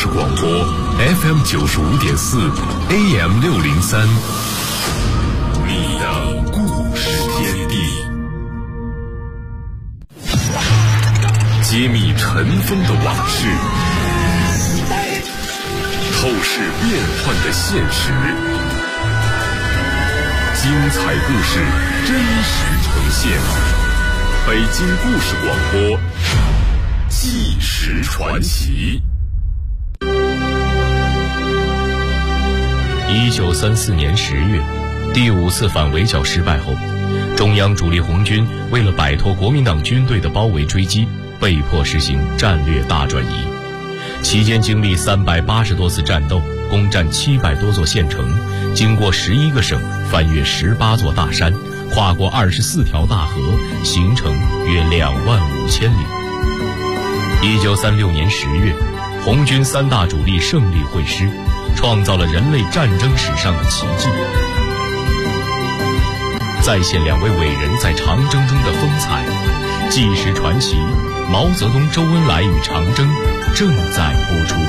事广播 FM 95.4 AM 603，你的故事天地，揭秘尘封的往事，透视变幻的现实，精彩故事真实呈现。北京故事广播，纪实传奇。 1934年10月，第5次反围剿失败后，中央主力红军为了摆脱国民党军队的包围追击，被迫实行战略大转移。期间经历380多次战斗，攻占700多座县城，经过11个省，翻越18座大山，跨过24条大河，行程约25000里。1936年10月，红军3大主力胜利会师，创造了人类战争史上的奇迹。再现2位伟人在长征中的风采，纪实传奇毛泽东、周恩来与长征正在播出。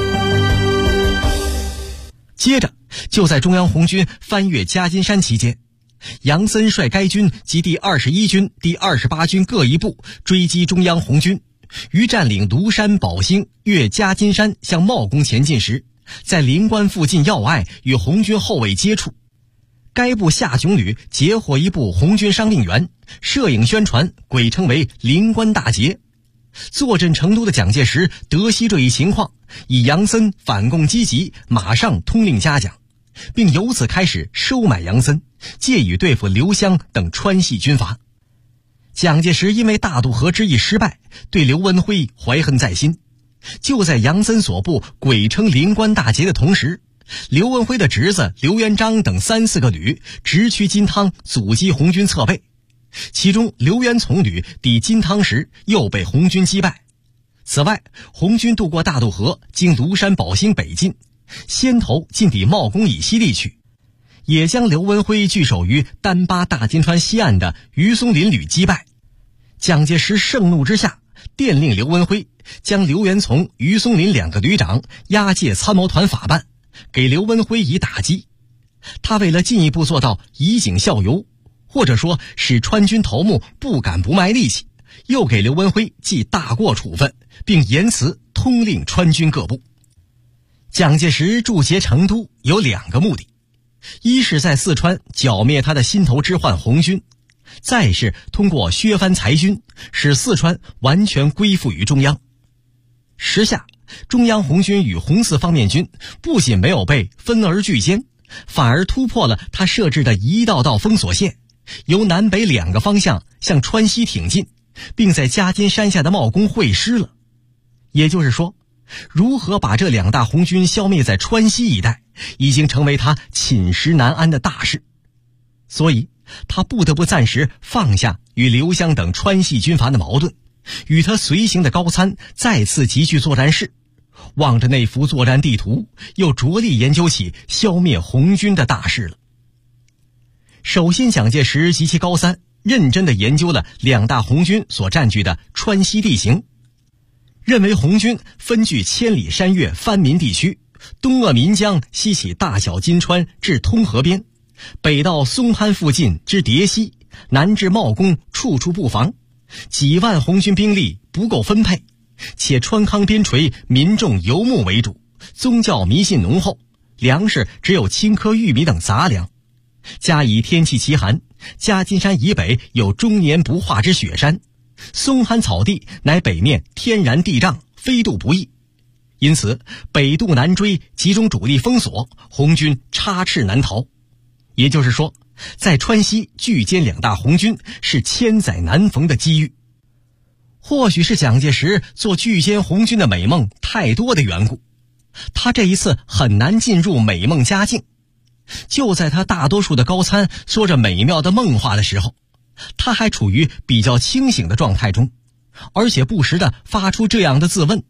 接着就在中央红军翻越夹金山期间，杨森率该军及第21军、第28军各一部追击中央红军，于占领庐山、宝兴、越夹金山向茂功前进时，在灵关附近要隘与红军后卫接触。该部下炯旅截获一部红军伤病员，摄影宣传，鬼称为灵关大捷。坐镇成都的蒋介石得悉这一情况，以杨森反共积极，马上通令嘉奖，并由此开始收买杨森，借以对付刘湘等川系军阀。蒋介石因为大渡河之役失败，对刘文辉怀恨在心。就在杨森所部鬼称灵关大捷的同时，刘文辉的侄子刘元璋等3、4个旅直趋金汤，阻击红军侧背。其中刘元从旅抵金汤时又被红军击败。此外，红军渡过大渡河，经庐山、宝兴北进，先头进抵茂功以西地区，也将刘文辉据守于丹巴大金川西岸的于松林旅击败。蒋介石盛怒之下，电令刘文辉将刘元从、于松林2个旅长押解参谋团法办，给刘文辉以打击。他为了进一步做到以儆效尤，或者说使川军头目不敢不卖力气，又给刘文辉记大过处分，并言辞通令川军各部。蒋介石驻节成都有2个目的，一是在四川剿灭他的心头之患红军，再是通过削藩裁军，使四川完全归附于中央。时下中央红军与红四方面军不仅没有被分而拒歼，反而突破了他设置的一道道封锁线，由南北2个方向向川西挺进，并在夹金山下的茂功会师了。也就是说，如何把这2大红军消灭在川西一带，已经成为他寝食难安的大事。所以他不得不暂时放下与刘湘等川系军阀的矛盾，与他随行的高参再次集聚作战室，望着那幅作战地图，又着力研究起消灭红军的大事了。首先，蒋介石及其高参认真地研究了2大红军所占据的川西地形，认为红军分据千里山岳番民地区，东扼岷江，西起大小金川至通河边，北到松潘附近至叠溪，南至茂功，处处布防，几万红军兵力不够分配，且川康边陲民众游牧为主，宗教迷信浓厚，粮食只有青稞、玉米等杂粮。加以天气奇寒，夹金山以北有终年不化之雪山，松潘草地乃北面天然地障，飞渡不易。因此北渡南追，集中主力封锁，红军插翅难逃。也就是说，在川西拒歼2大红军是千载难逢的机遇。或许是蒋介石做拒歼红军的美梦太多的缘故，他这一次很难进入美梦佳境。就在他大多数的高参说着美妙的梦话的时候，他还处于比较清醒的状态中，而且不时地发出这样的自问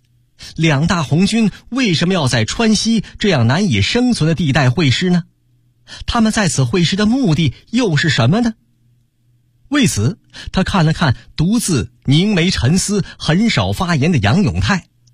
：2大红军为什么要在川西这样难以生存的地带会师呢？他们在此会师的目的又是什么呢？为此，他看了看独自凝眉沉思、很少发言的杨永泰，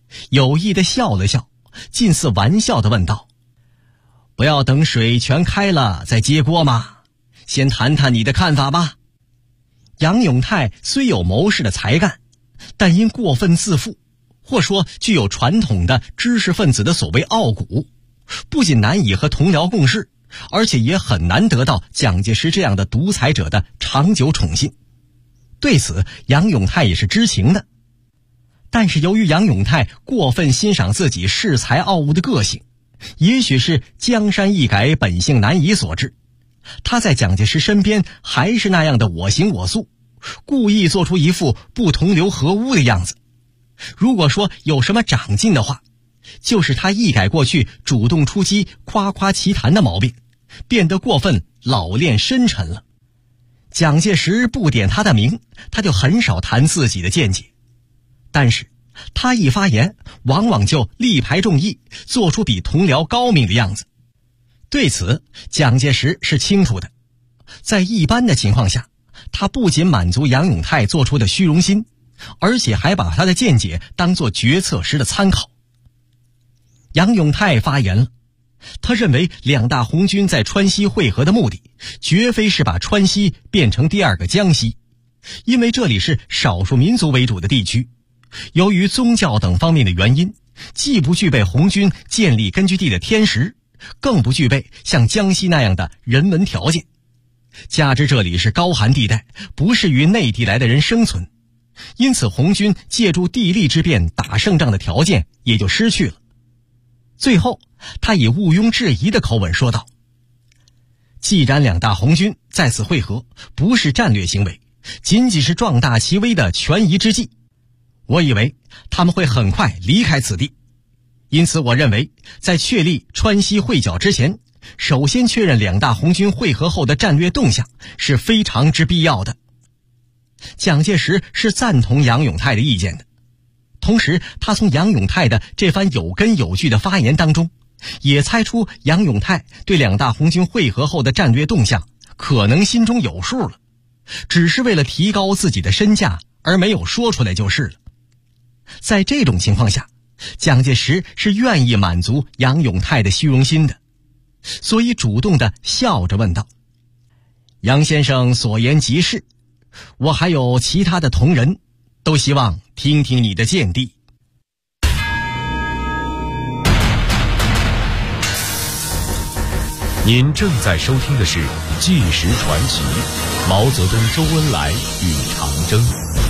有意地笑了笑，近似玩笑地问道：“不要等水全开了再接锅吗？先谈谈你的看法吧。”杨永泰虽有谋士的才干，但因过分自负，或说具有传统的知识分子的所谓傲骨，不仅难以和同僚共事，而且也很难得到蒋介石这样的独裁者的长久宠信。对此，杨永泰也是知情的。但是由于杨永泰过分欣赏自己恃才傲物的个性，也许是江山易改，本性难移所致，他在蒋介石身边还是那样的我行我素，故意做出一副不同流合污的样子。如果说有什么长进的话，就是他一改过去主动出击、夸夸其谈的毛病，变得过分老练深沉了。蒋介石不点他的名，他就很少谈自己的见解，但是他一发言，往往就力排众议，做出比同僚高明的样子。对此，蒋介石是清楚的。在一般的情况下，他不仅满足杨永泰做出的虚荣心，而且还把他的见解当作决策时的参考。杨永泰发言了，他认为两大红军在川西会合的目的，绝非是把川西变成第二个江西，因为这里是少数民族为主的地区，由于宗教等方面的原因，既不具备红军建立根据地的天时，更不具备像江西那样的人文条件，加之这里是高寒地带，不适于内地来的人生存，因此红军借助地利之便打胜仗的条件也就失去了。最后，他以毋庸置疑的口吻说道：“既然两大红军在此会合，不是战略行为，仅仅是壮大其威的权宜之计，我以为他们会很快离开此地。因此我认为，在确立川西会剿之前，首先确认两大红军会合后的战略动向是非常之必要的。”蒋介石是赞同杨永泰的意见的，同时他从杨永泰的这番有根有据的发言当中，也猜出杨永泰对两大红军会合后的战略动向可能心中有数了，只是为了提高自己的身价而没有说出来就是了。在这种情况下，蒋介石是愿意满足杨永泰的虚荣心的，所以主动地笑着问道：“杨先生所言极是，我还有其他的同仁，都希望听听你的见地。” 您正在收听的是《纪实传奇》，毛泽东、周恩来与长征。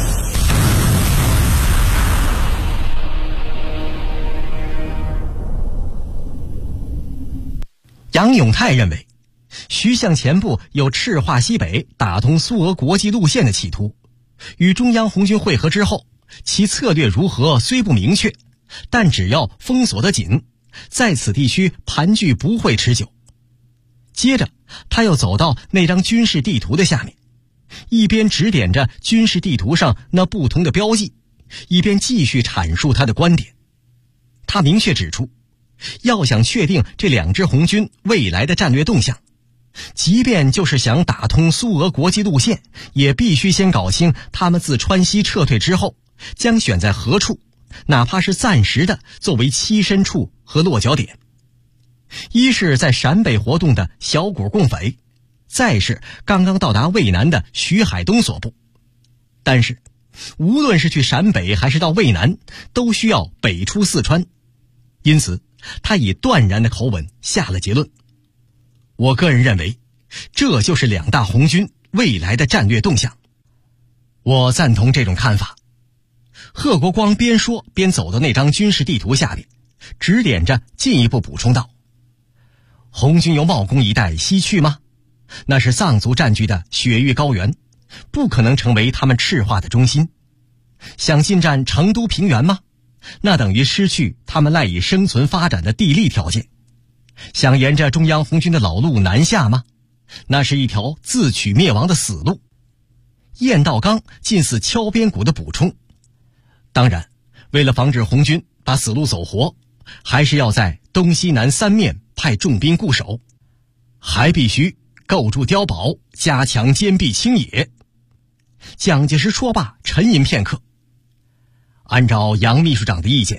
杨永泰认为，徐向前部有赤化西北、打通苏俄国际路线的企图，与中央红军会合之后，其策略如何虽不明确，但只要封锁得紧，在此地区盘踞不会持久。接着他又走到那张军事地图的下面，一边指点着军事地图上那不同的标记，一边继续阐述他的观点。他明确指出，要想确定这两支红军未来的战略动向，即便就是想打通苏俄国际路线，也必须先搞清他们自川西撤退之后将选在何处，哪怕是暂时的作为栖身处和落脚点。一是在陕北活动的小股共匪，再是刚刚到达渭南的徐海东所部。但是无论是去陕北还是到渭南，都需要北出四川，因此他以断然的口吻下了结论：我个人认为，这就是两大红军未来的战略动向。我赞同这种看法。贺国光边说边走到那张军事地图下边，指点着进一步补充道：红军由茂功一带西去吗？那是藏族占据的雪域高原，不可能成为他们赤化的中心。想进占成都平原吗？那等于失去他们赖以生存发展的地利条件。想沿着中央红军的老路南下吗？那是一条自取灭亡的死路。晏道刚近似敲边鼓的补充。当然，为了防止红军把死路走活，还是要在东西南三面派重兵固守，还必须构筑碉堡，加强坚壁清野。蒋介石说罢沉吟片刻，按照杨秘书长的意见，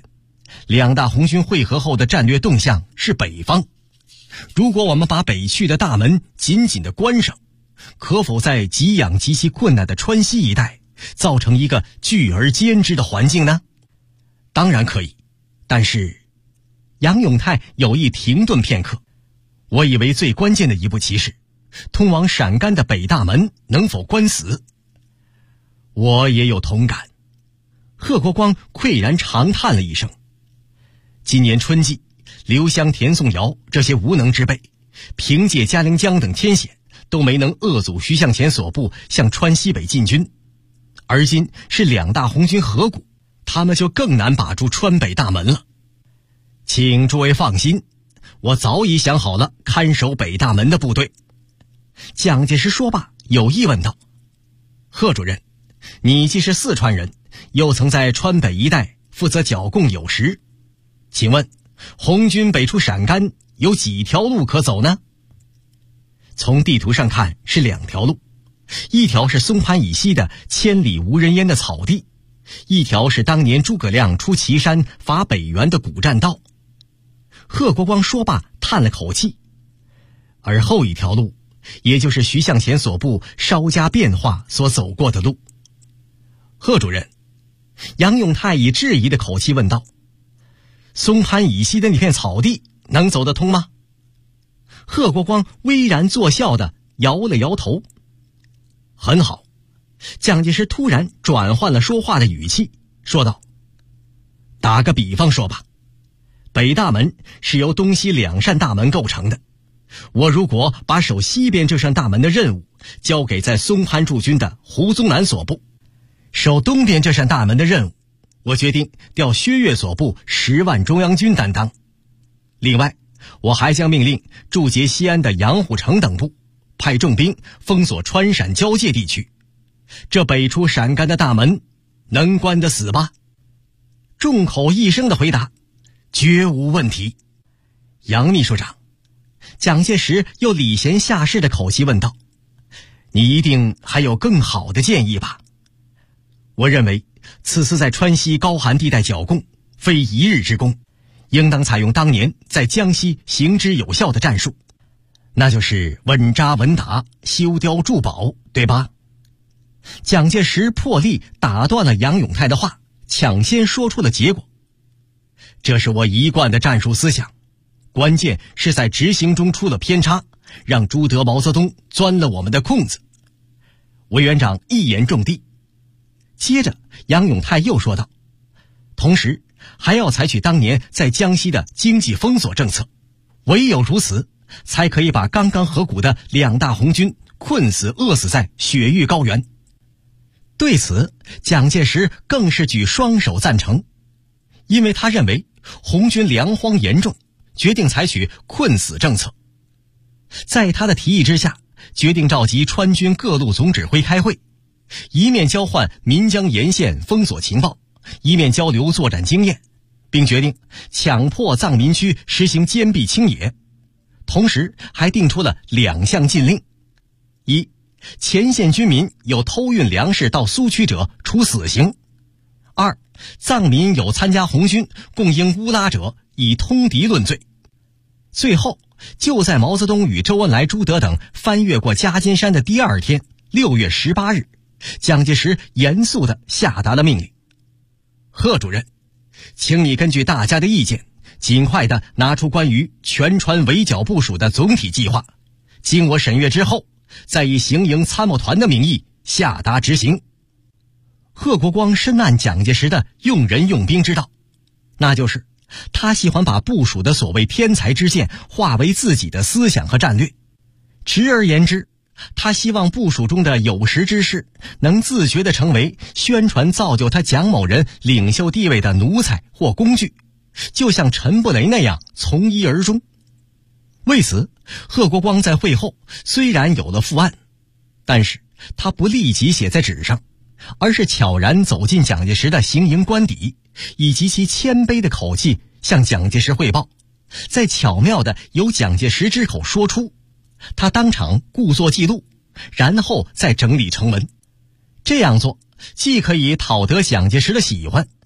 两大红军会合后的战略动向是北方。如果我们把北去的大门紧紧地关上，可否在给养极其困难的川西一带造成一个聚而兼之的环境呢？当然可以，但是杨永泰有意停顿片刻。我以为最关键的一步棋是通往陕甘的北大门能否关死。我也有同感。贺国光喟然长叹了一声。今年春季，刘湘、田颂尧这些无能之辈，凭借嘉陵江等天险，都没能遏阻徐向前所部向川西北进军。而今是两大红军合股，他们就更难把住川北大门了。请诸位放心，我早已想好了看守北大门的部队。蒋介石说罢，有意问道：贺主任，你既是四川人，又曾在川北一带负责剿共有时，请问红军北出陕甘有几条路可走呢？从地图上看是2条路，一条是松潘以西的千里无人烟的草地，一条是当年诸葛亮出岐山伐北元的古栈道。贺国光说罢叹了口气，而后一条路，也就是徐向前所部稍加变化所走过的路。贺主任，杨永泰以质疑的口气问道：松潘以西的那片草地能走得通吗？贺国光巍然作笑地摇了摇头。很好。蒋介石突然转换了说话的语气，说道：打个比方说吧，北大门是由东西2扇大门构成的，我如果把守西边这扇大门的任务交给在松潘驻军的胡宗南所部，守东边这扇大门的任务，我决定调薛岳所部10万中央军担当。另外，我还将命令驻节西安的杨虎城等部派重兵封锁川陕交界地区。这北出陕甘的大门能关得死吧？众口一声的回答：绝无问题。杨秘书长，蒋介石又礼贤下士的口气问道：你一定还有更好的建议吧？我认为此次在川西高寒地带剿共非一日之功，应当采用当年在江西行之有效的战术，那就是稳扎稳打，修碉筑堡，对吧？蒋介石破例打断了杨永泰的话，抢先说出了结果。这是我一贯的战术思想，关键是在执行中出了偏差，让朱德、毛泽东钻了我们的空子。委员长一言中的。接着杨永泰又说道：同时还要采取当年在江西的经济封锁政策，唯有如此，才可以把刚刚合股的两大红军困死饿死在雪域高原。对此，蒋介石更是举双手赞成，因为他认为红军粮荒严重，决定采取困死政策。在他的提议之下，决定召集川军各路总指挥开会，一面交换岷江沿线封锁情报，一面交流作战经验，并决定强迫藏民区实行坚壁清野。同时还定出了2项禁令：一，前线军民有偷运粮食到苏区者处死刑；二，藏民有参加红军供应乌拉者以通敌论罪。最后，就在毛泽东与周恩来、朱德等翻越过夹金山的第2天，6月18日，蒋介石严肃地下达了命令：贺主任，请你根据大家的意见，尽快地拿出关于全川围剿部署的总体计划，经我审阅之后，再以行营参谋团的名义下达执行。贺国光深谙蒋介石的用人用兵之道，那就是他喜欢把部署的所谓天才之见化为自己的思想和战略。直而言之，他希望部署中的有识之士能自觉地成为宣传造就他蒋某人领袖地位的奴才或工具，就像陈布雷那样从一而终。为此，贺国光在会后虽然有了复案，但是他不立即写在纸上，而是悄然走进蒋介石的行营官邸，以极其谦卑的口气向蒋介石汇报，再巧妙地由蒋介石之口说出，他当场故作记录，然后再整理成文。这样做既可以讨得蒋介石的喜欢，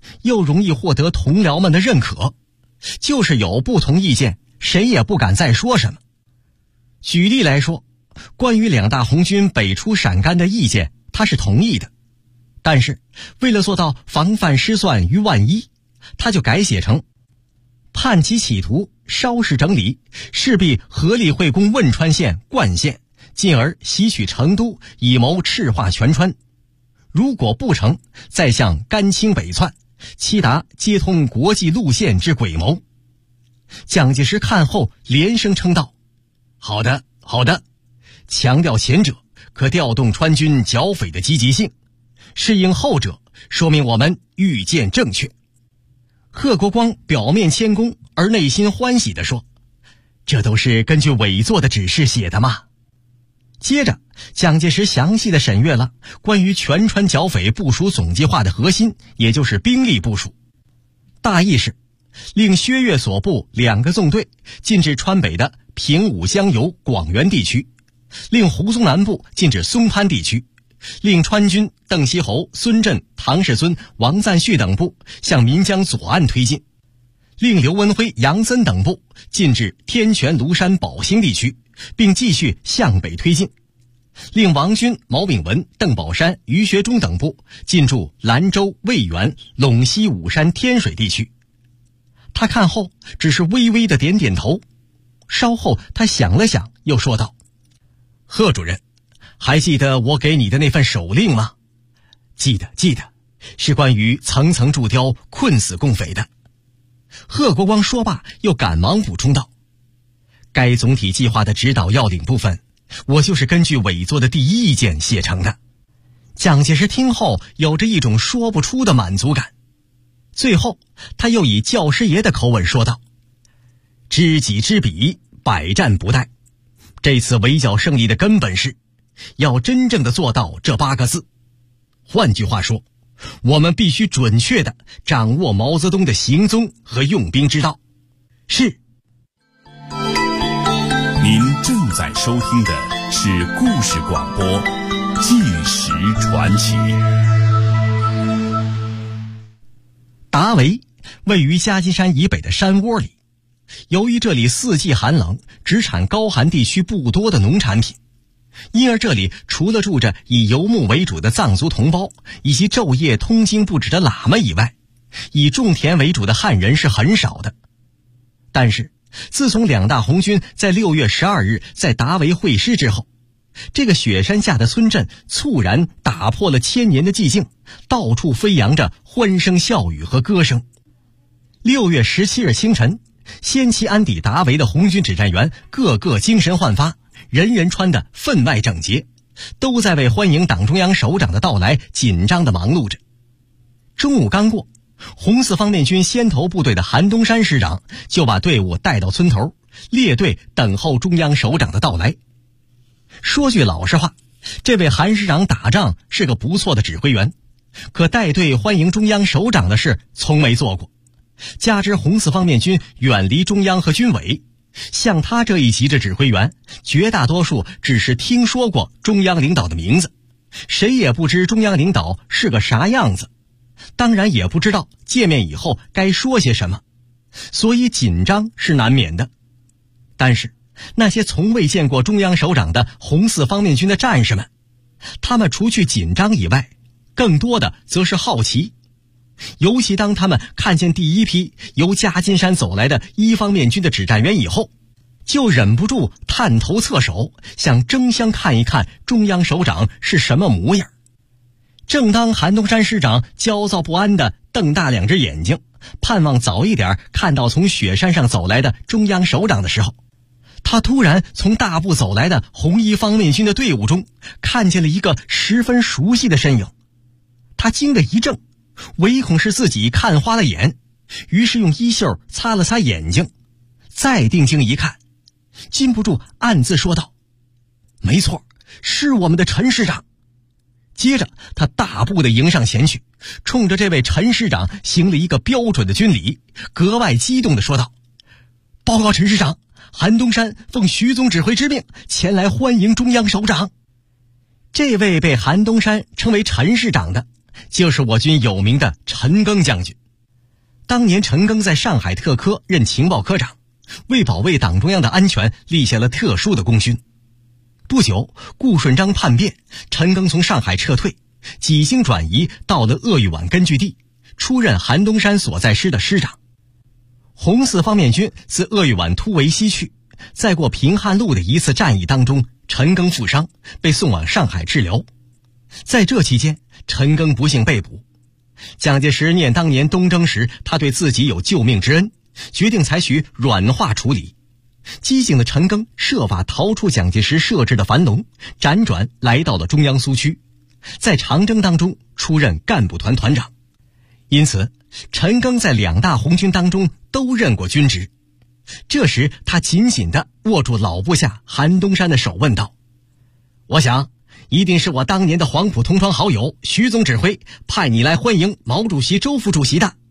又容易获得同僚们的认可。就是有不同意见，谁也不敢再说什么。举例来说，关于两大红军北出陕甘的意见，他是同意的，但是为了做到防范失算于万一，他就改写成判其企图稍事整理，势必合力会攻汶川县、灌县，进而袭取成都，以谋赤化全川。如果不成，再向甘青北窜，期达接通国际路线之诡谋。蒋介石看后连声称道：好的，好的，强调前者可调动川军剿匪的积极性，适应后者说明我们预见正确。贺国光表面谦恭而内心欢喜地说：这都是根据委座的指示写的嘛。接着蒋介石详细地审阅了关于全川剿匪部署总计划的核心，也就是兵力部署。大意是令薛岳所部2个纵队进至川北的平武江油广元地区，令胡宗南部进至松潘地区，令川军邓锡侯、孙震、唐世孙、王赞煦等部向岷江左岸推进，令刘文辉、杨森等部进至天泉、庐山、宝兴地区，并继续向北推进，令王军、毛炳文、邓宝山、于学忠等部进驻兰州、渭源、陇西、武山、天水地区。他看后只是微微的点点头，稍后他想了想，又说道：贺主任，还记得我给你的那份手令吗？记得，是关于层层铸雕、困死共匪的。贺国光说罢，又赶忙补充道：该总体计划的指导要领部分，我就是根据委座的第一意见写成的。蒋介石听后有着一种说不出的满足感。最后他又以教师爷的口吻说道：知己知彼，百战不殆。这次围剿胜利的根本是要真正的做到这8个字。换句话说，我们必须准确地掌握毛泽东的行踪和用兵之道。是。 您正在收听的是故事广播《纪实传奇》。 达维位于嘉金山以北的山窝里，由于这里四季寒冷，只产高寒地区不多的农产品，因而这里除了住着以游牧为主的藏族同胞以及昼夜通经不止的喇嘛以外，以种田为主的汉人是很少的。但是自从两大红军在6月12日在达维会师之后，这个雪山下的村镇猝然打破了1000年的寂静，到处飞扬着欢声笑语和歌声。6月17日清晨，先期安抵达维的红军指战员个个精神焕发，人人穿得分外整洁，都在为欢迎党中央首长的到来紧张地忙碌着。中午刚过，红四方面军先头部队的韩东山师长就把队伍带到村头，列队等候中央首长的到来。说句老实话，这位韩师长打仗是个不错的指挥员，可带队欢迎中央首长的事从没做过。加之红四方面军远离中央和军委，像他这一级的指挥员，绝大多数只是听说过中央领导的名字，谁也不知中央领导是个啥样子，当然也不知道见面以后该说些什么，所以紧张是难免的。但是那些从未见过中央首长的红四方面军的战士们，他们除去紧张以外，更多的则是好奇。尤其当他们看见第一批由嘉金山走来的1方面军的指战员以后，就忍不住探头侧手，想争相看一看中央首长是什么模样。正当韩东山师长焦躁不安地瞪大2只眼睛，盼望早一点看到从雪山上走来的中央首长的时候，他突然从大步走来的红1方面军的队伍中看见了一个十分熟悉的身影。他惊得一怔，唯恐是自己看花了眼，于是用衣袖擦了擦眼睛，再定睛一看，禁不住暗自说道：没错，是我们的陈师长。接着他大步地迎上前去，冲着这位陈师长行了一个标准的军礼，格外激动地说道：报告陈师长，韩东山奉徐总指挥之命前来欢迎中央首长。这位被韩东山称为陈师长的，就是我军有名的陈赓将军。 当年陈赓在上海特科任情报科长，为保卫党中央的安全立下了特殊的功勋。不久，顾顺章叛变，陈赓从上海撤退，几经转移到了鄂豫皖根据地，出任韩东山所在师的师长。红四方面军自鄂豫皖突围西去，在过平汉路的一次战役当中，陈赓负伤，被送往上海治疗。在这期间，陈赓不幸被捕。蒋介石念当年东征时他对自己有救命之恩，决定采取软化处理。机警的陈赓设法逃出蒋介石设置的樊笼，辗转来到了中央苏区，在长征当中出任干部团团长。因此陈赓在2大红军当中都任过军职。这时他紧紧地握住老部下韩东山的手，问道：我想一定是我当年的黄埔同窗好友徐总指挥派你来欢迎毛主席、周副主席的。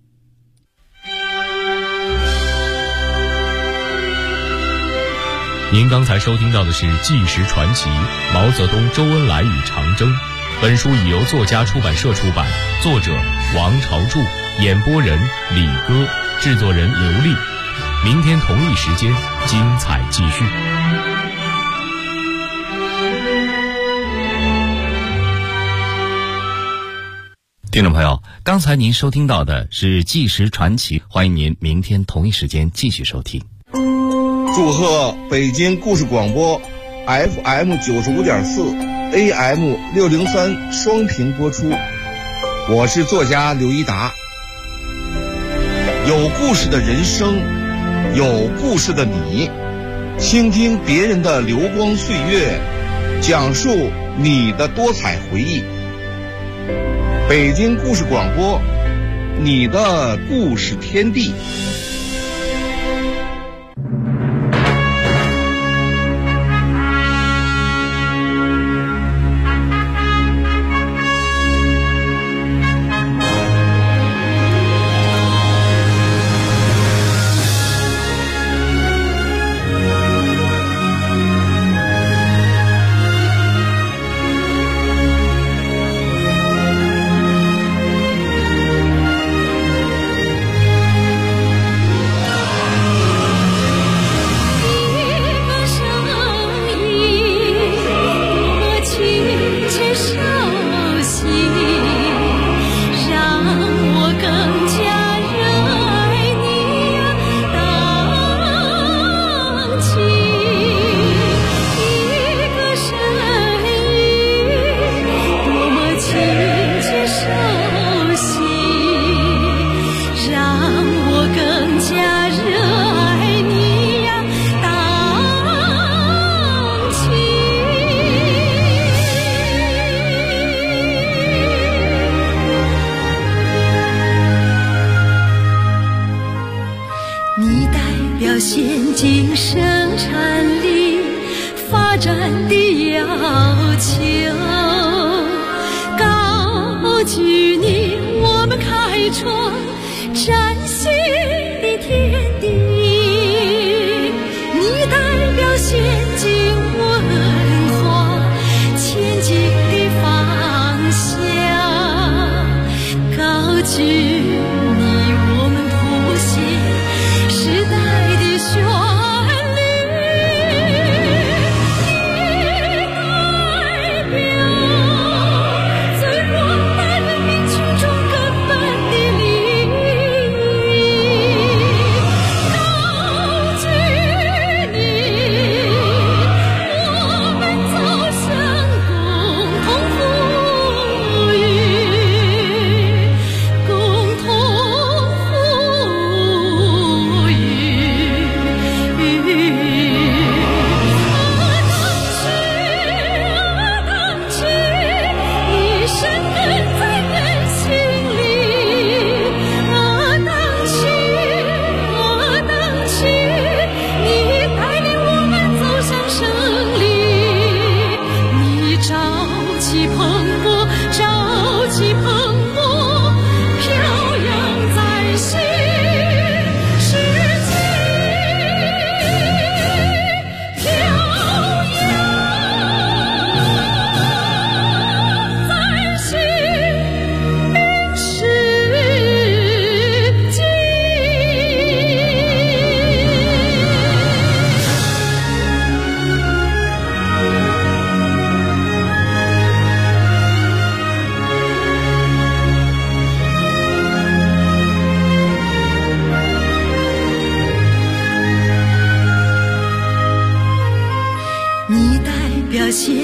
您刚才收听到的是《纪实传奇：毛泽东、周恩来与长征》。本书已由作家出版社出版，作者王朝柱，演播人李歌，制作人刘丽。明天同一时间，精彩继续。 听众朋友，刚才您收听到的是《纪实传奇》，欢迎您明天同一时间继续收听。 祝贺北京故事广播 FM 95.4 AM 603双频播出，我是作家刘一达。有故事的人生，有故事的你，倾听别人的流光岁月，讲述你的多彩回忆。北京故事广播，你的故事天地。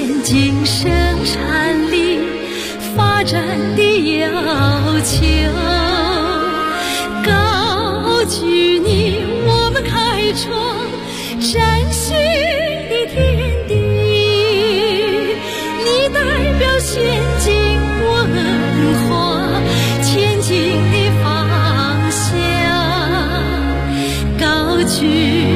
进生产力发展的要求，高举你我们开创崭新的天地，你代表先进文化前进的方向，高举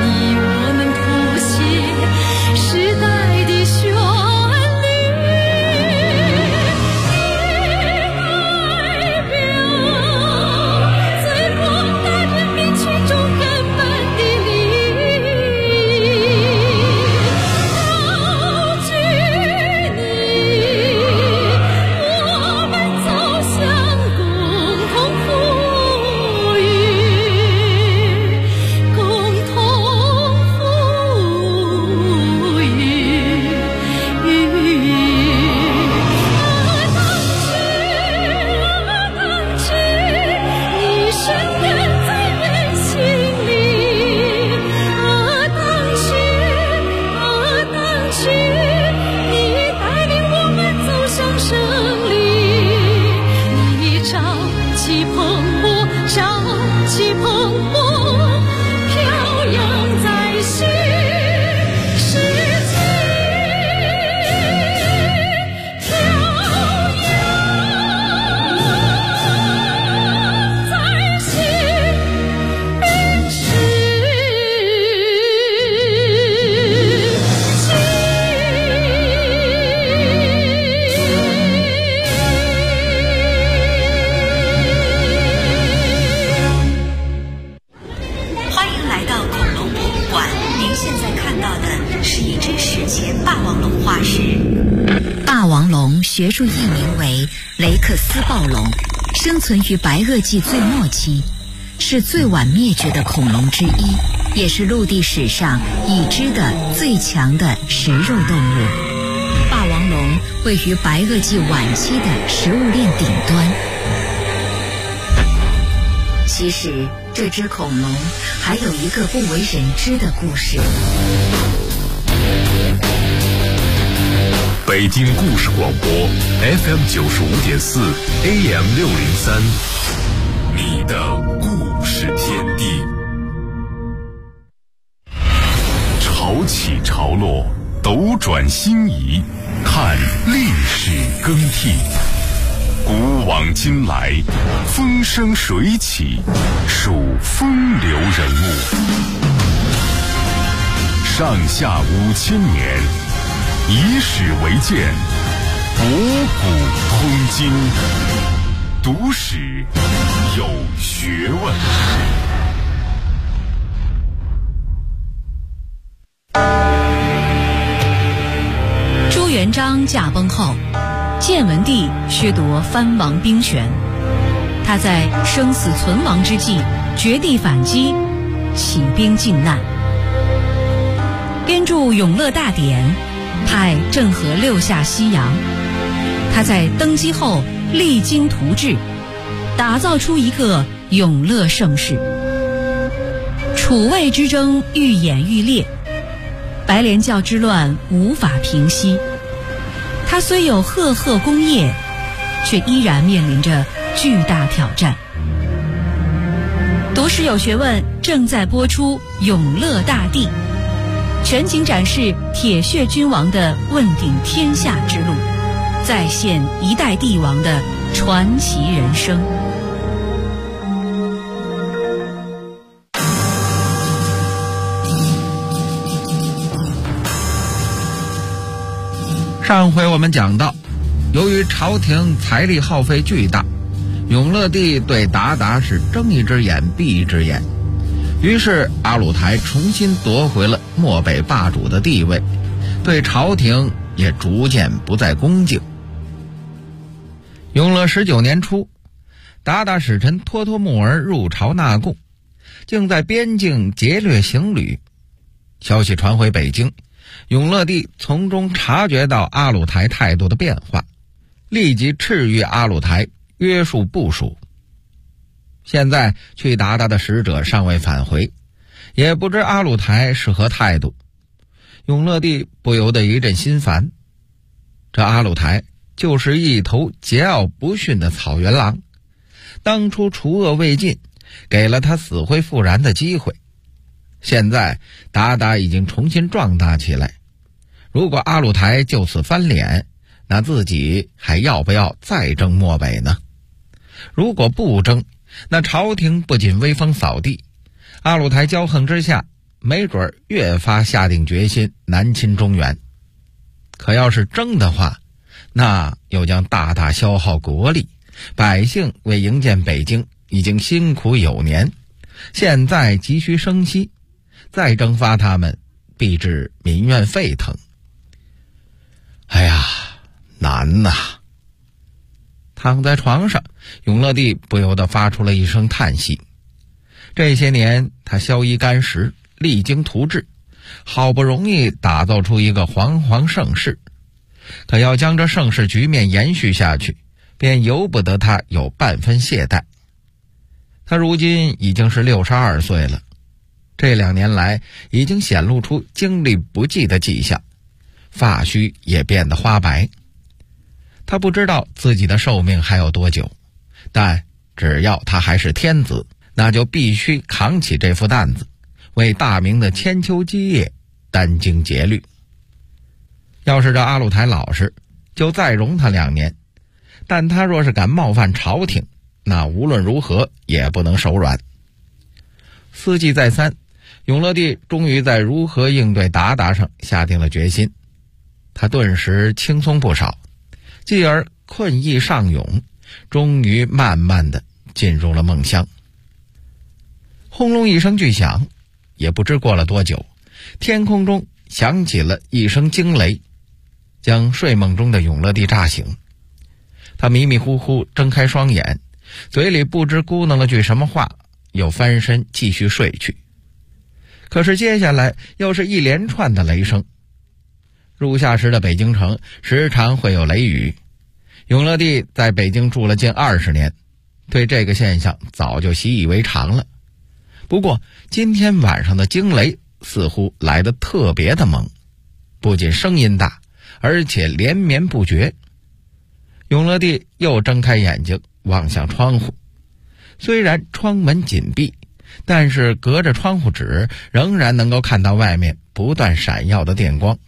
学术译名为雷克斯暴龙，生存于白垩纪最末期，是最晚灭绝的恐龙之一，也是陆地史上已知的最强的食肉动物。霸王龙位于白垩纪晚期的食物链顶端。其实，这只恐龙还有一个不为人知的故事。 北京故事广播 FM 95.4 AM 603，你的故事天地。潮起潮落，斗转星移，看历史更替。古往今来，风生水起，数风流人物。上下5000年。以史为鉴，博古通今，读史有学问。 朱元璋驾崩后，建文帝削夺藩王兵权，他在生死存亡之际绝地反击，起兵靖难，编著《永乐大典》，派郑和六下西洋。他在登基后励精图治，打造出一个永乐盛世。楚魏之争愈演愈烈，白莲教之乱无法平息。他虽有赫赫功业，却依然面临着巨大挑战。读史有学问正在播出《永乐大帝》，全景展示铁血君王的问鼎天下之路，再现一代帝王的传奇人生。 上回我们讲到，由于朝廷财力耗费巨大，永乐帝对鞑靼是睁一只眼闭一只眼，于是阿鲁台重新夺回了漠北霸主的地位，对朝廷也逐渐不再恭敬。永乐19年初，鞑靼使臣托托木儿入朝纳贡，竟在边境劫掠行旅。消息传回北京，永乐帝从中察觉到阿鲁台态度的变化，立即敕谕阿鲁台约束部署。现在去鞑靼的使者尚未返回，也不知阿鲁台是何态度。永乐帝不由得一阵心烦， 这阿鲁台就是一头桀骜不驯的草原狼，当初除恶未尽，给了他死灰复燃的机会。现在达达已经重新壮大起来，如果阿鲁台就此翻脸，那自己还要不要再争漠北呢？如果不争，那朝廷不仅威风扫地，阿鲁台骄横之下，没准越发下定决心南侵中原。可要是争的话，那又将大大消耗国力，百姓为营建北京已经辛苦有年，现在急需生息，再征发他们，必致民怨沸腾。哎呀，难呐！躺在床上，永乐帝不由得发出了一声叹息。这些年他宵衣干食，励精图治，好不容易打造出一个煌煌盛世，可要将这盛世局面延续下去，便由不得他有半分懈怠。他如今已经是62岁了，这2年来已经显露出精力不济的迹象，发须也变得花白。他不知道自己的寿命还有多久，但只要他还是天子，那就必须扛起这副担子，为大明的千秋基业殚精竭虑。要是这阿鲁台老实，就再容他2年，但他若是敢冒犯朝廷，那无论如何也不能手软。思计再三，永乐帝终于在如何应对鞑靼上下定了决心。他顿时轻松不少，继而困意上涌，终于慢慢地进入了梦乡。轰隆一声巨响，也不知过了多久，天空中响起了一声惊雷，将睡梦中的永乐帝炸醒。他迷迷糊糊睁开双眼，嘴里不知咕哝了句什么话，又翻身继续睡去。可是接下来又是一连串的雷声。入夏时的北京城时常会有雷雨，永乐帝在北京住了近20年，对这个现象早就习以为常了。不过今天晚上的惊雷似乎来得特别的猛，不仅声音大，而且连绵不绝。永乐帝又睁开眼睛望向窗户，虽然窗门紧闭，但是隔着窗户纸仍然能够看到外面不断闪耀的电光。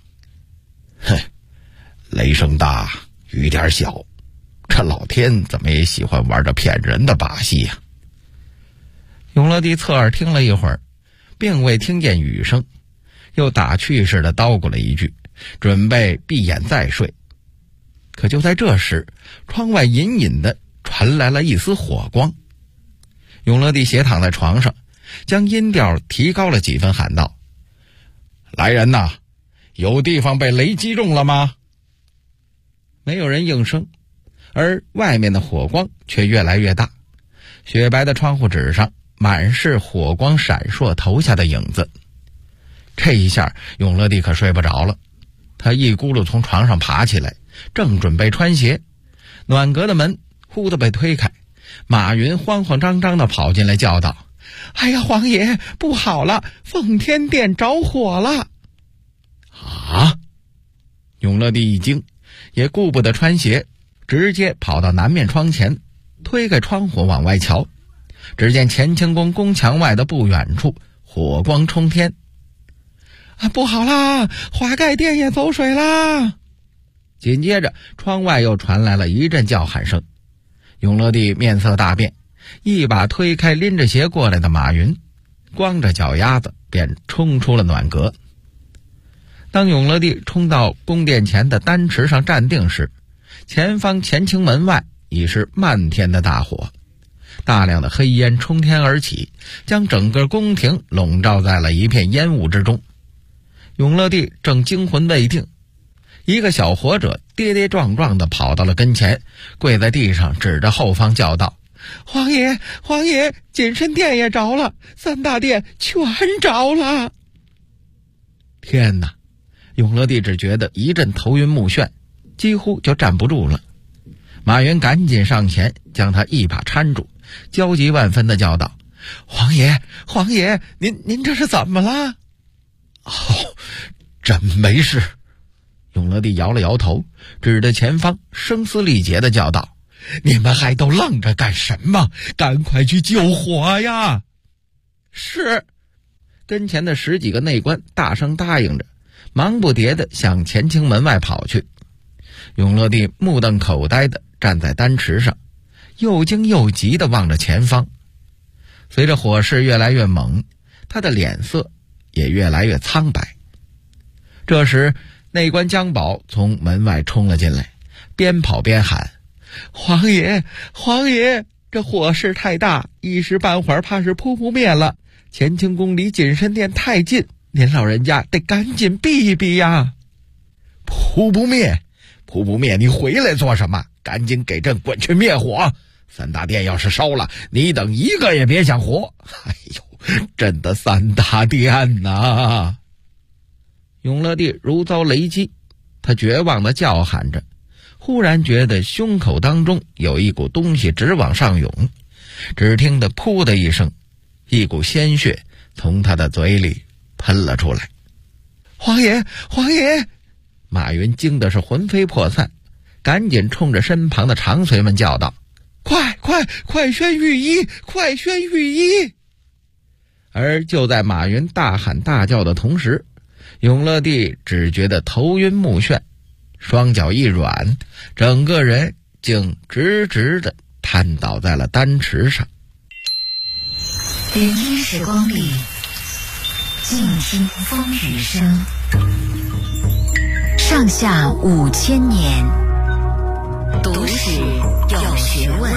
雷声大雨点小，这老天怎么也喜欢玩着骗人的把戏呀。永乐帝侧耳听了一会儿，并未听见雨声，又打趣似的叨咕了一句，准备闭眼再睡。可就在这时，窗外隐隐的传来了一丝火光。永乐帝斜躺在床上，将音调提高了几分，喊道：“来人呐，有地方被雷击中了吗？”没有人应声，而外面的火光却越来越大，雪白的窗户纸上满是火光闪烁投下的影子。这一下永乐帝可睡不着了，他一咕噜从床上爬起来，正准备穿鞋，暖阁的门忽地被推开，马云慌慌张张地跑进来叫道：“哎呀，皇爷，不好了，奉天殿着火了！”啊！永乐帝一惊，也顾不得穿鞋，直接跑到南面窗前，推开窗户往外瞧。只见乾清宫宫墙外的不远处火光冲天。不好啦，华盖殿也走水啦！紧接着窗外又传来了一阵叫喊声。永乐帝面色大变，一把推开拎着鞋过来的马云，光着脚丫子便冲出了暖阁。当永乐帝冲到宫殿前的丹池上站定时，前方乾清门外已是漫天的大火，大量的黑烟冲天而起，将整个宫廷笼罩在了一片烟雾之中。永乐帝正惊魂未定，一个小伙者跌跌撞撞地跑到了跟前，跪在地上指着后方叫道：“皇爷，皇爷，谨慎殿也着了，3大殿全着了！”天哪！永乐帝只觉得一阵头晕目眩，几乎就站不住了。马云赶紧上前将他一把搀住，焦急万分地叫道：“皇爷，皇爷，您这是怎么了？”“哦，朕没事。” 永乐帝摇了摇头，指着前方，声嘶力竭地叫道：“你们还都愣着干什么？赶快去救火呀！”是，跟前的10几个内官大声答应着，忙不迭地向乾清门外跑去。永乐帝目瞪口呆地站在丹池上，又惊又急地望着前方。随着火势越来越猛，他的脸色也越来越苍白。这时内官江宝从门外冲了进来，边跑边喊：“皇爷，皇爷，这火势太大，一时半会儿怕是扑不灭了。乾清宫离谨慎殿太近，您老人家得赶紧避一避呀！”“扑不灭，扑不灭，你回来做什么？赶紧给朕滚去灭火！三大殿要是烧了，你等一个也别想活！哎呦，朕的三大殿呐！”永乐帝如遭雷击，他绝望地叫喊着，忽然觉得胸口当中有一股东西直往上涌，只听得噗的一声，一股鲜血从他的嘴里喷了出来。“皇爷，皇爷！”马云惊的是魂飞魄散，赶紧冲着身旁的长随们叫道：“快宣御医，快宣御医！”而就在马云大喊大叫的同时，永乐帝只觉得头晕目眩，双脚一软，整个人竟直直地瘫倒在了丹池上。 聆听时光里，静听风雨声。上下5000年，读史有学问。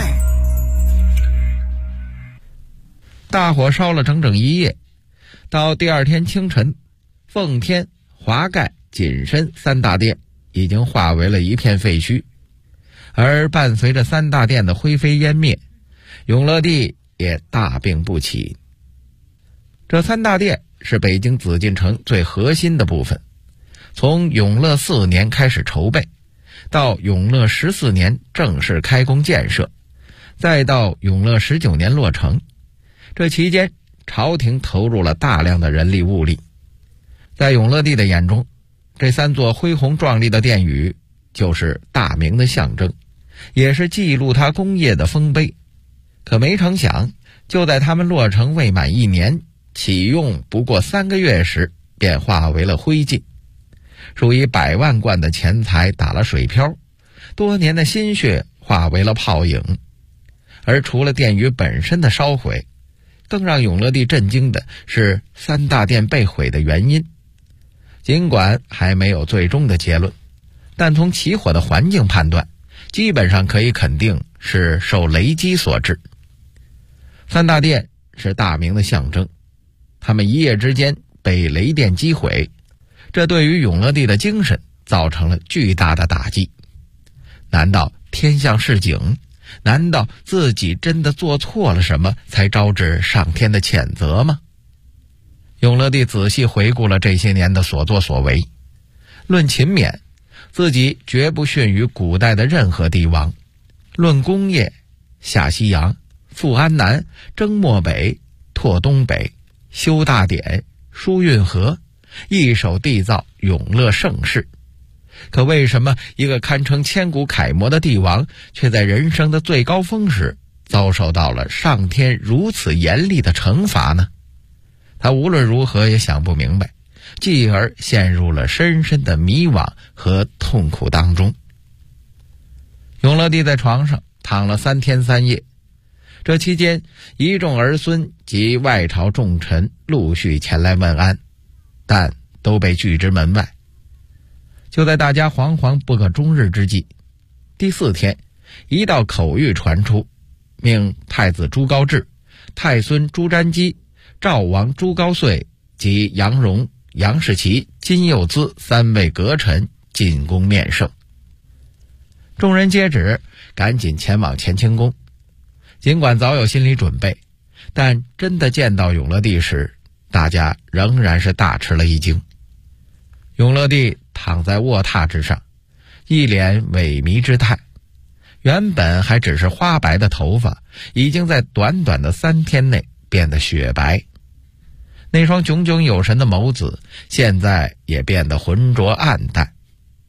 大火烧了整整一夜，到第二天清晨，奉天、华盖、谨慎三大殿已经化为了一片废墟。而伴随着三大殿的灰飞烟灭，永乐帝也大病不起。这三大殿是北京紫禁城最核心的部分，从永乐4年开始筹备，到永乐14年正式开工建设，再到永乐19年落成。这期间，朝廷投入了大量的人力物力。在永乐帝的眼中，这3座恢宏壮丽的殿宇就是大明的象征，也是记录他功业的丰碑。可没成想，就在他们落成未满1年，启用不过3个月时，便化为了灰烬。数以百万贯的钱财打了水漂，多年的心血化为了泡影。而除了殿宇本身的烧毁，更让永乐帝震惊的是三大殿被毁的原因。尽管还没有最终的结论，但从起火的环境判断，基本上可以肯定是受雷击所致。三大殿是大明的象征，他们一夜之间被雷电击毁，这对于永乐帝的精神造成了巨大的打击。难道天象示警？难道自己真的做错了什么，才招致上天的谴责吗？永乐帝仔细回顾了这些年的所作所为，论勤勉，自己绝不逊于古代的任何帝王；论功业，下西洋、赴安南、征漠北、拓东北、修大典、疏运河，一手缔造永乐盛世。可为什么一个堪称千古楷模的帝王，却在人生的最高峰时遭受到了上天如此严厉的惩罚呢？他无论如何也想不明白，继而陷入了深深的迷惘和痛苦当中。永乐帝在床上躺了3天3夜，这期间一众儿孙及外朝重臣陆续前来问安，但都被拒之门外。就在大家惶惶不可终日之际，第4天，一道口谕传出，命太子朱高炽、太孙朱瞻基、赵王朱高燧及杨荣、杨士奇、金幼滋3位阁臣进宫面圣。众人接旨，赶紧前往乾清宫。尽管早有心理准备，但真的见到永乐帝时，大家仍然是大吃了一惊。永乐帝躺在卧榻之上，一脸萎靡之态，原本还只是花白的头发，已经在短短的3天内变得雪白。那双炯炯有神的眸子，现在也变得浑浊暗淡。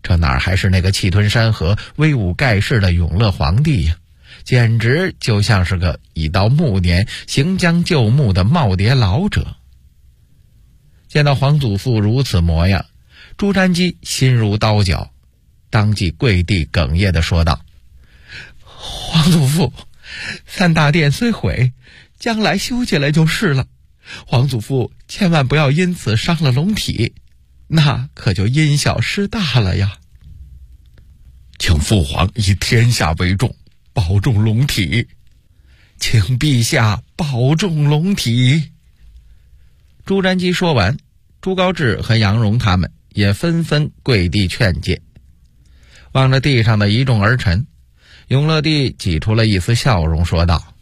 这哪还是那个气吞山河、威武盖世的永乐皇帝呀？简直就像是个已到暮年、行将就木的耄耋老者。见到皇祖父如此模样，朱瞻基心如刀绞，当即跪地哽咽地说道：“皇祖父，三大殿虽毁，将来修起来就是了。皇祖父千万不要因此伤了龙体，那可就因小失大了呀。请父皇以天下为重，保重龙体。请陛下保重龙体。”朱瞻基说完，朱高炽和杨荣他们也纷纷跪地劝诫。望着地上的一众儿臣，永乐帝挤出了一丝笑容，说道：“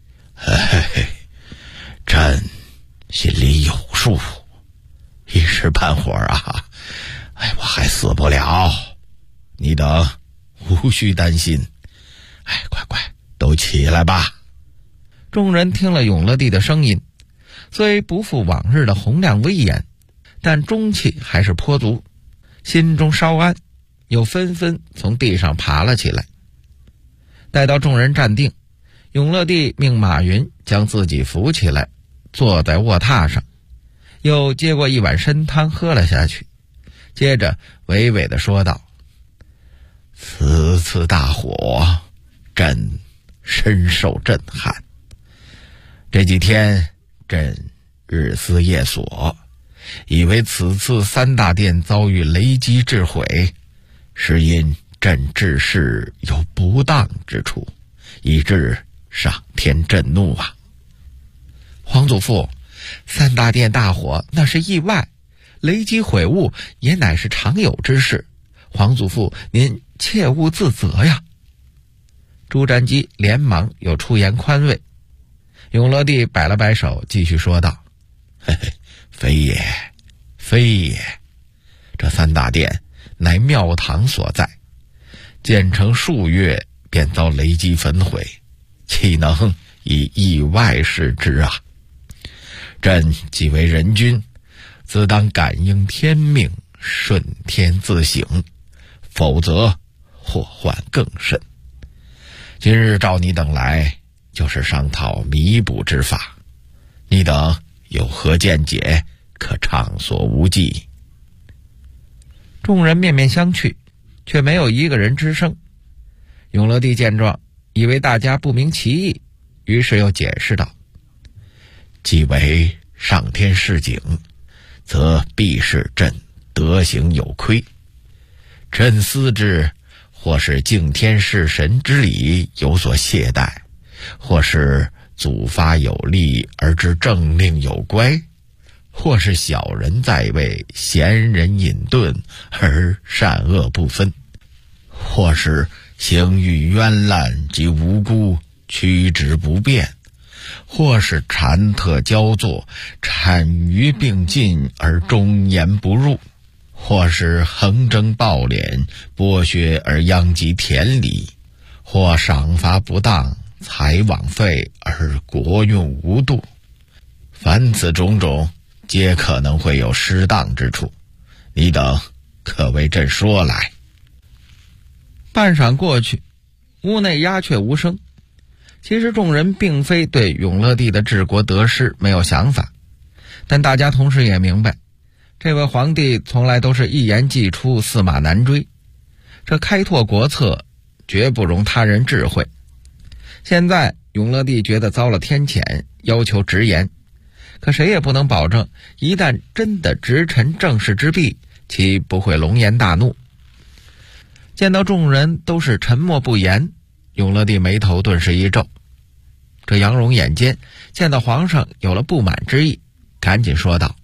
朕心里有数，一时半会儿啊，我还死不了，你等无需担心。快都起来吧。”众人听了永乐帝的声音，虽不复往日的洪亮威严，但中气还是颇足，心中稍安，又纷纷从地上爬了起来。待到众人站定，永乐帝命马云将自己扶起来，坐在卧榻上，又接过一碗参汤喝了下去，接着娓娓地说道：“此次大火，朕深受震撼。这几天朕日思夜索，以为此次三大殿遭遇雷击致毁，是因朕治事有不当之处，以致上天震怒啊。皇祖父，三大殿大火那是意外，雷击毁物也乃是常有之事，皇祖父您切勿自责呀。”朱瞻基连忙又出言宽慰。永乐帝摆了摆手，继续说道：“非也，这三大殿乃庙堂所在，建成数月便遭雷击焚毁，岂能以意外视之啊？朕既为人君，自当感应天命，顺天自省，否则祸患更甚。今日召你等来，就是商讨弥补之法，你等有何见解，可畅所无忌。”众人面面相觑，却没有一个人吱声。永乐帝见状，以为大家不明其意，于是又解释道：“既为上天示警，则必是朕德行有亏。朕思之，或是敬天事神之礼有所懈怠，或是祖发有力而知政令有乖，或是小人在位，贤人隐遁而善恶不分，或是行欲冤滥及无辜，曲直不变，或是禅特骄作，谄谀并进而忠言不入，或是横征暴敛，剥削而殃及田里，或赏罚不当，财枉费而国用无度。凡此种种，皆可能会有失当之处，你等可为朕说来。”半晌过去，屋内鸦雀无声。其实众人并非对永乐帝的治国得失没有想法，但大家同时也明白，这位皇帝从来都是一言既出，驷马难追，这开拓国策绝不容他人智慧。现在永乐帝觉得遭了天谴，要求直言，可谁也不能保证一旦真的直陈政事之弊，其不会龙颜大怒。见到众人都是沉默不言，永乐帝眉头顿时一皱。这杨荣眼尖，见到皇上有了不满之意，赶紧说道：“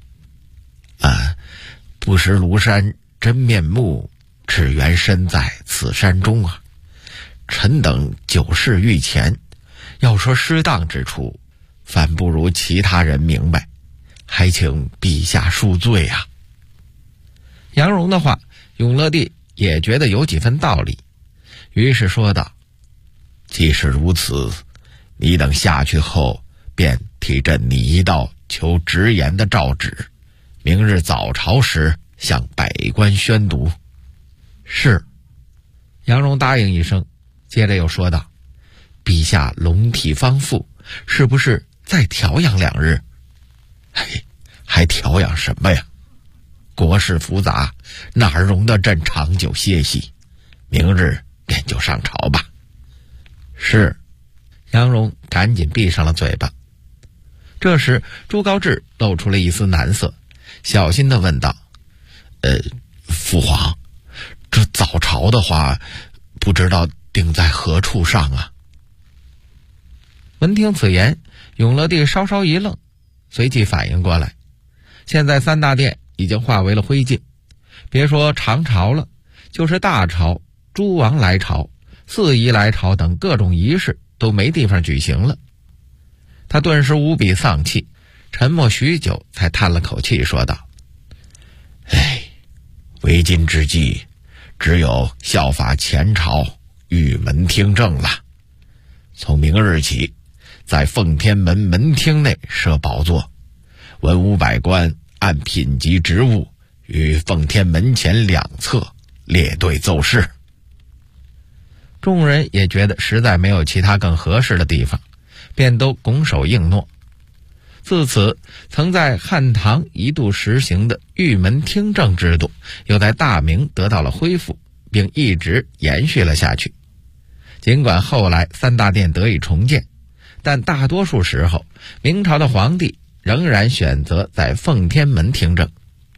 不识庐山真面目，只缘身在此山中啊！臣等久视御前，要说失当之处，反不如其他人明白，还请陛下恕罪啊。”杨荣的话，永乐帝也觉得有几分道理，于是说道：“既是如此，你等下去后便替朕拟一道求直言的诏旨，明日早朝时向百官宣读。 是。杨荣答应一声，接着又说道：陛下龙体方复，是不是再调养2日？还调养什么呀？国事复杂，哪容得朕长久歇息？明日便就上朝吧。是。杨荣赶紧闭上了嘴巴。这时朱高炽露出了一丝难色，小心地问道：父皇，这早朝的话，不知道定在何处上啊？闻听此言，永乐帝稍稍一愣，随即反应过来，现在3大殿已经化为了灰烬，别说长朝了，就是大朝、诸王来朝、四夷来朝等各种仪式都没地方举行了。他顿时无比丧气，沉默许久，才叹了口气说道：为今之计，只有效法前朝，御门听政了。从明日起，在奉天门门厅内设宝座，文武百官按品级职务于奉天门前两侧列队奏事。众人也觉得实在没有其他更合适的地方，便都拱手应诺。自此，曾在汉唐一度实行的御门听政制度，又在大明得到了恢复，并一直延续了下去。尽管后来3大殿得以重建，但大多数时候，明朝的皇帝仍然选择在奉天门听政。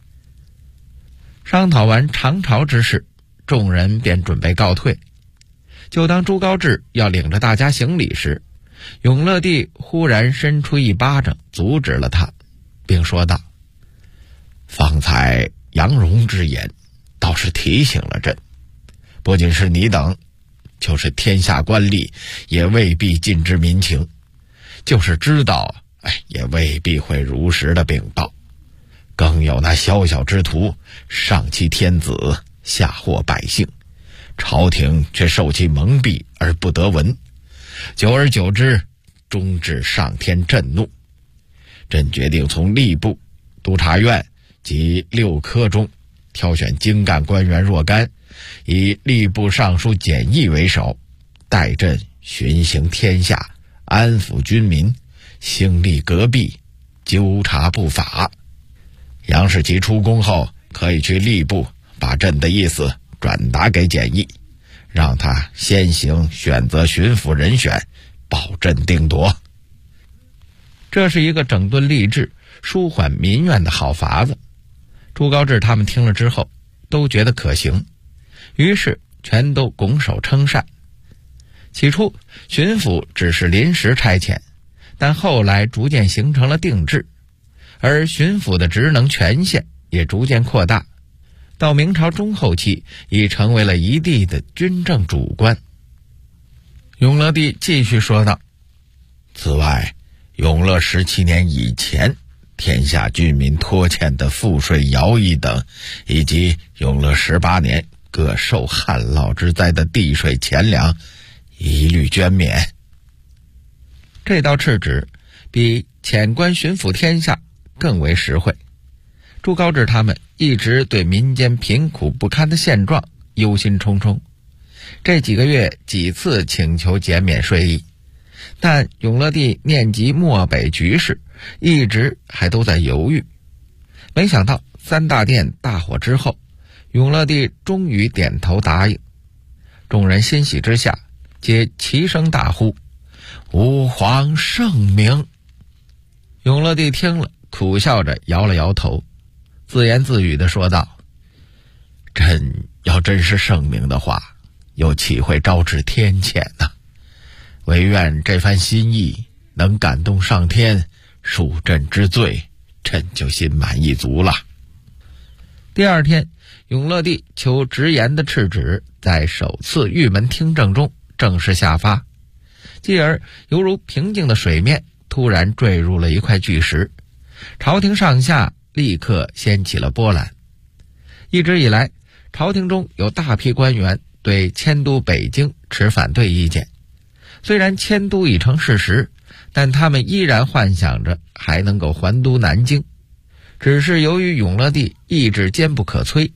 商讨完长朝之事，众人便准备告退。就当朱高炽要领着大家行礼时，永乐帝忽然伸出一巴掌阻止了他，并说道：方才杨荣之言倒是提醒了朕，不仅是你等，就是天下官吏也未必尽知民情，就是知道也未必会如实的禀报，更有那小小之徒上欺天子，下祸百姓，朝廷却受其蒙蔽而不得闻，久而久之，终致上天震怒。朕决定从吏部、督察院及6科中挑选精干官员若干，以吏部尚书简易为首，代朕巡行天下，安抚军民，兴利革弊，纠察不法。杨士奇出宫后，可以去吏部把朕的意思转达给简易，让他先行选择巡抚人选，保朕定夺。这是一个整顿吏治、舒缓民怨的好法子。朱高炽他们听了之后都觉得可行，于是全都拱手称善。起初巡抚只是临时差遣，但后来逐渐形成了定制，而巡抚的职能权限也逐渐扩大，到明朝中后期已成为了一地的军政主官。永乐帝继续说道：此外，永乐17年以前天下居民拖欠的赋税徭役等，以及永乐18年各受旱涝之灾的地税钱粮，一律捐免。这道敕旨比遣官巡抚天下更为实惠。朱高炽他们一直对民间贫苦不堪的现状忧心忡忡，这几个月几次请求减免税役，但永乐帝念及漠北局势，一直还都在犹豫。没想到3大殿大火之后，永乐帝终于点头答应。众人欣喜之下，皆齐声大呼：吾皇圣明！永乐帝听了，苦笑着摇了摇头，自言自语地说道：朕要真是圣明的话，又岂会招致天谴呢？唯愿这番心意能感动上天，恕朕之罪，朕就心满意足了。第二天，永乐帝求直言的敕旨在首次御门听政中正式下发，继而犹如平静的水面突然坠入了一块巨石，朝廷上下立刻掀起了波澜。一直以来，朝廷中有大批官员对迁都北京持反对意见，虽然迁都已成事实，但他们依然幻想着还能够还都南京。只是由于永乐帝意志坚不可摧，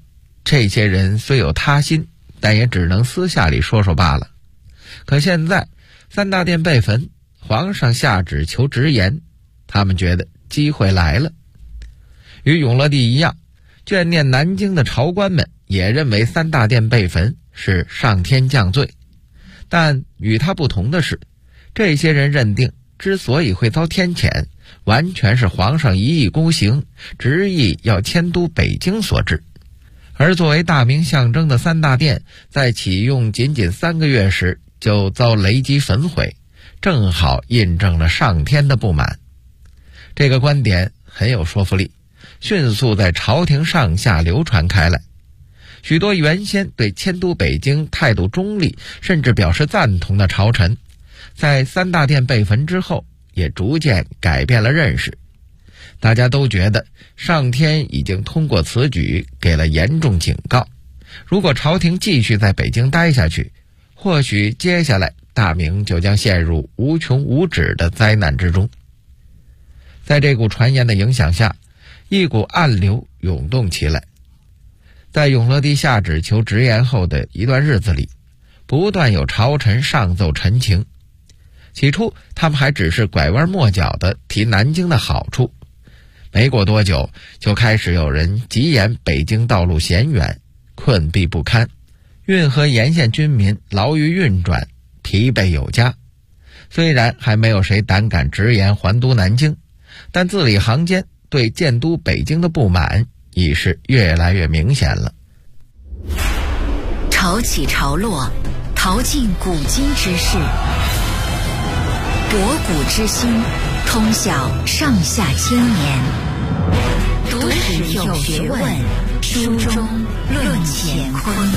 这些人虽有他心，但也只能私下里说说罢了。可现在三大殿被焚，皇上下旨求直言，他们觉得机会来了。与永乐帝一样，眷念南京的朝官们也认为三大殿被焚是上天降罪，但与他不同的是，这些人认定之所以会遭天谴，完全是皇上一意孤行，执意要迁都北京所致。而作为大明象征的三大殿，在启用仅仅3个月时就遭雷击焚毁，正好印证了上天的不满。这个观点很有说服力，迅速在朝廷上下流传开来。许多原先对迁都北京态度中立，甚至表示赞同的朝臣，在三大殿被焚之后，也逐渐改变了认识。大家都觉得上天已经通过此举给了严重警告，如果朝廷继续在北京待下去，或许接下来大明就将陷入无穷无止的灾难之中。在这股传言的影响下，一股暗流涌动起来。在永乐帝下旨求直言后的一段日子里，不断有朝臣上奏陈情。起初他们还只是拐弯抹角地提南京的好处，没过多久就开始有人疾言北京道路险远，困敝不堪，运河沿线军民劳于运转，疲惫有加。虽然还没有谁胆敢直言还都南京，但字里行间对建都北京的不满已是越来越明显了。 潮起潮落，淘尽古今之事，博古之心，通晓上下千年。读史有学问，书中论乾坤。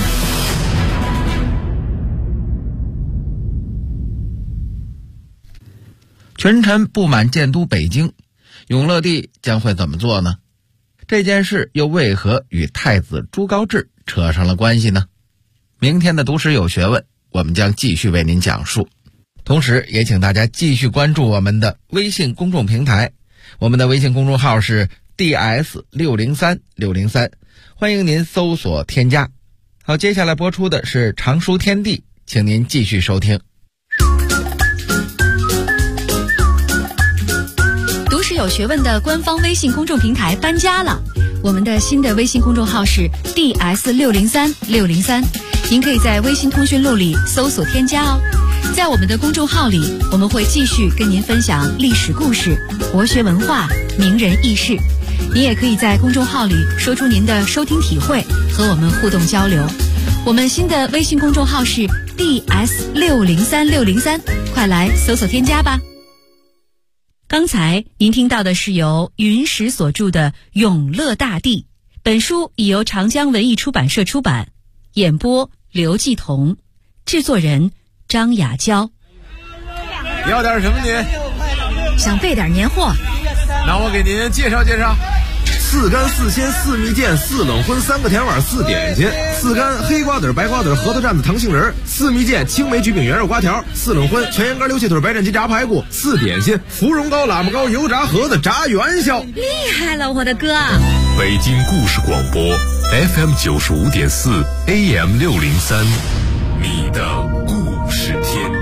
群臣不满建都北京，永乐帝将会怎么做呢？这件事又为何与太子朱高炽扯上了关系呢？明天的读史有学问，我们将继续为您讲述。同时也请大家继续关注我们的微信公众平台，我们的微信公众号是 DS603603，欢迎您搜索添加。好，接下来播出的是常书天地，请您继续收听。 读史有学问的官方微信公众平台搬家了，我们的新的微信公众号是 DS603603，您可以在微信通讯录里搜索添加哦。在我们的公众号里，我们会继续跟您分享历史故事、国学文化、名人轶事。您也可以在公众号里说出您的收听体会，和我们互动交流。我们新的微信公众号是 DS603603，快来搜索添加吧。刚才您听到的是由云石所著的《永乐大帝》，本书已由长江文艺出版社出版，演播刘继彤，制作人张雅娇。 你要点什么您？ 想备点年货。 那我给您介绍介绍。4干4鲜4蜜饯4冷荤3个甜碗4点心，4干黑瓜子白瓜子核桃蘸子糖杏仁，4蜜饯青梅焗饼圆肉瓜条，4冷荤全羊肝溜蟹腿白斩鸡炸排骨，4点心芙蓉糕喇嘛糕油炸盒子炸元宵。 厉害了，我的哥！ 北京故事广播 FM 95.4 AM 603，你的故事天地。